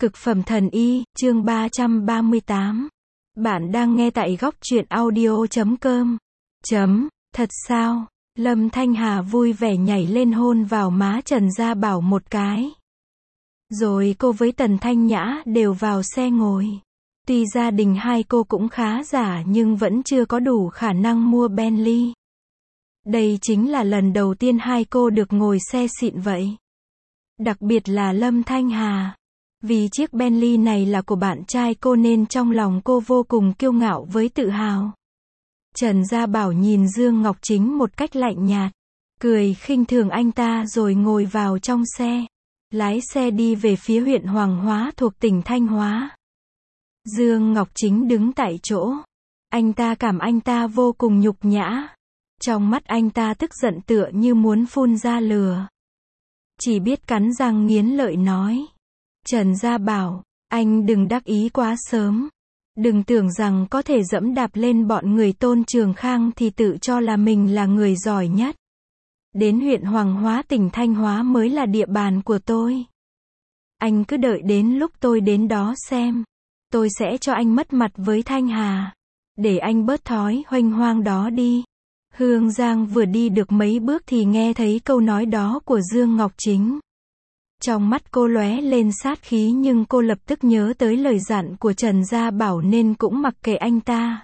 Cực phẩm thần y, chương 338. Bạn đang nghe tại góc truyện audio.com. Thật sao? Lâm Thanh Hà vui vẻ nhảy lên hôn vào má Trần Gia Bảo một cái. Rồi cô với Tần Thanh Nhã đều vào xe ngồi. Tuy gia đình hai cô cũng khá giả nhưng vẫn chưa có đủ khả năng mua Bentley. Đây chính là lần đầu tiên hai cô được ngồi xe xịn vậy. Đặc biệt là Lâm Thanh Hà. Vì chiếc Bentley này là của bạn trai cô nên trong lòng cô vô cùng kiêu ngạo với tự hào. Trần Gia Bảo nhìn Dương Ngọc Chính một cách lạnh nhạt, cười khinh thường anh ta rồi ngồi vào trong xe. Lái xe đi về phía huyện Hoàng Hóa thuộc tỉnh Thanh Hóa. Dương Ngọc Chính đứng tại chỗ. Anh ta cảm anh ta vô cùng nhục nhã. Trong mắt anh ta tức giận tựa như muốn phun ra lửa. Chỉ biết cắn răng nghiến lợi nói. Trần Gia Bảo, anh đừng đắc ý quá sớm. Đừng tưởng rằng có thể dẫm đạp lên bọn người Tôn Trường Khang thì tự cho là mình là người giỏi nhất. Đến huyện Hoàng Hóa tỉnh Thanh Hóa mới là địa bàn của tôi. Anh cứ đợi đến lúc tôi đến đó xem. Tôi sẽ cho anh mất mặt với Thanh Hà. Để anh bớt thói huênh hoang đó đi. Hương Giang vừa đi được mấy bước thì nghe thấy câu nói đó của Dương Ngọc Chính. Trong mắt cô lóe lên sát khí nhưng cô lập tức nhớ tới lời dặn của Trần Gia Bảo nên cũng mặc kệ anh ta.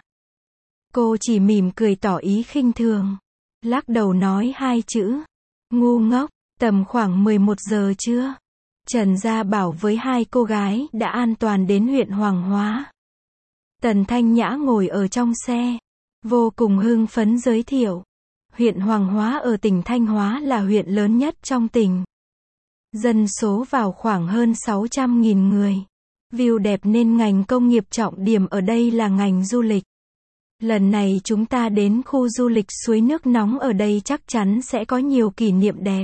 Cô chỉ mỉm cười tỏ ý khinh thường. Lắc đầu nói hai chữ. Ngu ngốc. Tầm khoảng 11 giờ trưa. Trần Gia Bảo với hai cô gái đã an toàn đến huyện Hoàng Hóa. Tần Thanh Nhã ngồi ở trong xe. Vô cùng hưng phấn giới thiệu. Huyện Hoàng Hóa ở tỉnh Thanh Hóa là huyện lớn nhất trong tỉnh. Dân số vào khoảng hơn 600.000 người. View đẹp nên ngành công nghiệp trọng điểm ở đây là ngành du lịch. Lần này chúng ta đến khu du lịch suối nước nóng ở đây chắc chắn sẽ có nhiều kỷ niệm đẹp.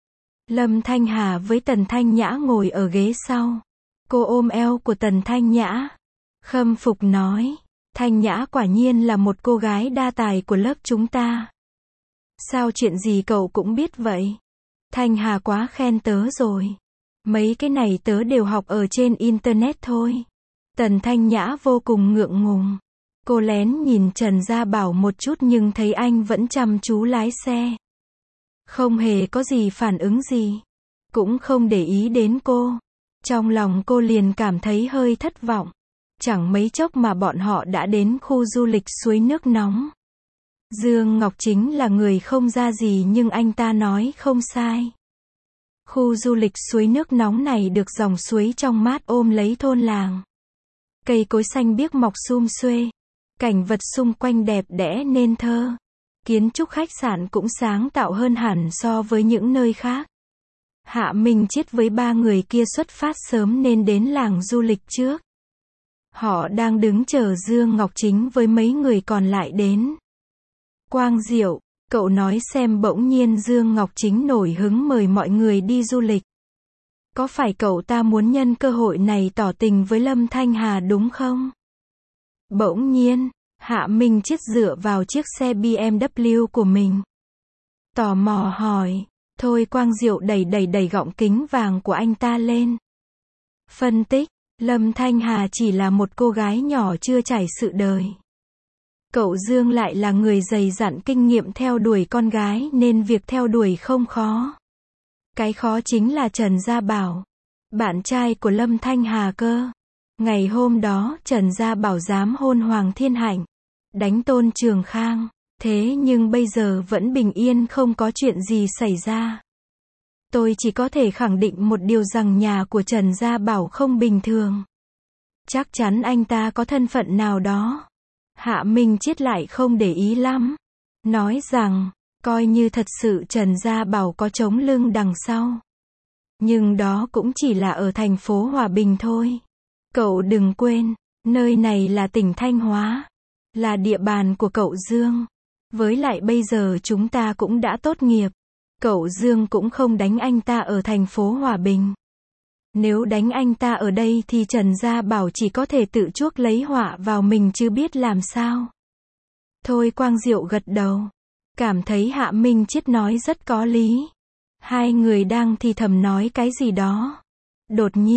Lâm Thanh Hà với Tần Thanh Nhã ngồi ở ghế sau. Cô ôm eo của Tần Thanh Nhã. Khâm phục nói. Thanh Nhã quả nhiên là một cô gái đa tài của lớp chúng ta. Sao chuyện gì cậu cũng biết vậy? Thanh Hà quá khen tớ rồi. Mấy cái này tớ đều học ở trên internet thôi. Tần Thanh Nhã vô cùng ngượng ngùng. Cô lén nhìn Trần Gia Bảo một chút nhưng thấy anh vẫn chăm chú lái xe. Không hề có gì phản ứng gì. Cũng không để ý đến cô. Trong lòng cô liền cảm thấy hơi thất vọng. Chẳng mấy chốc mà bọn họ đã đến khu du lịch suối nước nóng. Dương Ngọc Chính là người không ra gì nhưng anh ta nói không sai. Khu du lịch suối nước nóng này được dòng suối trong mát ôm lấy thôn làng. Cây cối xanh biếc mọc sum xuê. Cảnh vật xung quanh đẹp đẽ nên thơ. Kiến trúc khách sạn cũng sáng tạo hơn hẳn so với những nơi khác. Hạ Minh Chiết với ba người kia xuất phát sớm nên đến làng du lịch trước. Họ đang đứng chờ Dương Ngọc Chính với mấy người còn lại đến. Quang Diệu, cậu nói xem bỗng nhiên Dương Ngọc Chính nổi hứng mời mọi người đi du lịch. Có phải cậu ta muốn nhân cơ hội này tỏ tình với Lâm Thanh Hà đúng không? Bỗng nhiên, Hạ Minh Chiết dựa vào chiếc xe BMW của mình. Tò mò hỏi. Thôi Quang Diệu đẩy gọng kính vàng của anh ta lên. Phân tích, Lâm Thanh Hà chỉ là một cô gái nhỏ chưa trải sự đời. Cậu Dương lại là người dày dặn kinh nghiệm theo đuổi con gái nên việc theo đuổi không khó. Cái khó chính là Trần Gia Bảo, bạn trai của Lâm Thanh Hà cơ. Ngày hôm đó Trần Gia Bảo dám hôn Hoàng Thiên Hạnh, đánh Tôn Trường Khang. Thế nhưng bây giờ vẫn bình yên không có chuyện gì xảy ra. Tôi chỉ có thể khẳng định một điều rằng nhà của Trần Gia Bảo không bình thường. Chắc chắn anh ta có thân phận nào đó. Hạ Minh Chiết lại không để ý lắm. Nói rằng, coi như thật sự Trần Gia Bảo có chống lưng đằng sau. Nhưng đó cũng chỉ là ở thành phố Hòa Bình thôi. Cậu đừng quên, nơi này là tỉnh Thanh Hóa. Là địa bàn của cậu Dương. Với lại bây giờ chúng ta cũng đã tốt nghiệp. Cậu Dương cũng không đánh anh ta ở thành phố Hòa Bình. Nếu đánh anh ta ở đây thì Trần Gia Bảo chỉ có thể tự chuốc lấy họa vào mình chứ biết làm sao. Thôi Quang Diệu gật đầu. Cảm thấy Hạ Minh Chiết nói rất có lý. Hai người đang thì thầm nói cái gì đó. Đột nhiên,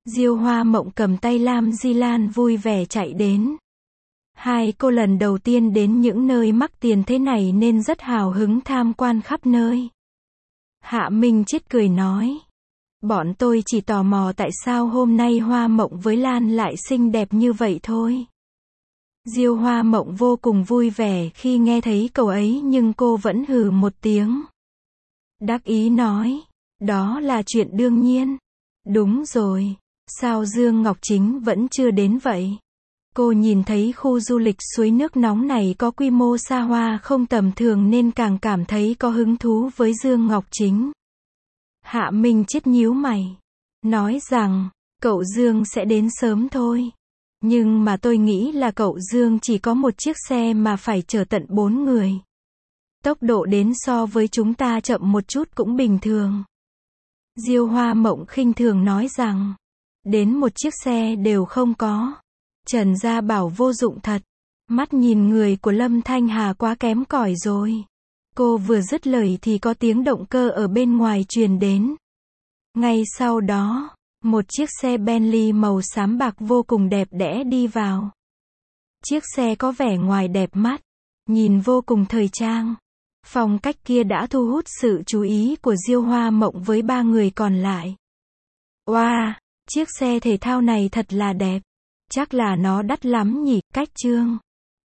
Diêu Hoa Mộng cầm tay Lam Di Lan vui vẻ chạy đến. Hai cô lần đầu tiên đến những nơi mắc tiền thế này nên rất hào hứng tham quan khắp nơi. Hạ Minh Chết cười nói. Bọn tôi chỉ tò mò tại sao hôm nay Hoa Mộng với Lan lại xinh đẹp như vậy thôi. Diêu Hoa Mộng vô cùng vui vẻ khi nghe thấy câu ấy nhưng cô vẫn hừ một tiếng. Đắc ý nói. Đó là chuyện đương nhiên. Đúng rồi. Sao Dương Ngọc Chính vẫn chưa đến vậy? Cô nhìn thấy khu du lịch suối nước nóng này có quy mô xa hoa không tầm thường nên càng cảm thấy có hứng thú với Dương Ngọc Chính. Hạ Minh Chết nhíu mày. Nói rằng, cậu Dương sẽ đến sớm thôi. Nhưng mà tôi nghĩ là cậu Dương chỉ có một chiếc xe mà phải chở tận 4 người. Tốc độ đến so với chúng ta chậm một chút cũng bình thường. Diêu Hoa Mộng khinh thường nói rằng, đến một chiếc xe đều không có. Trần Gia Bảo vô dụng thật. Mắt nhìn người của Lâm Thanh Hà quá kém cỏi rồi. Cô vừa dứt lời thì có tiếng động cơ ở bên ngoài truyền đến. Ngay sau đó, một chiếc xe Bentley màu xám bạc vô cùng đẹp đẽ đi vào. Chiếc xe có vẻ ngoài đẹp mắt, nhìn vô cùng thời trang. Phong cách kia đã thu hút sự chú ý của Diêu Hoa Mộng với 3 người còn lại. Wow, chiếc xe thể thao này thật là đẹp. Chắc là nó đắt lắm nhỉ, Cách Trương.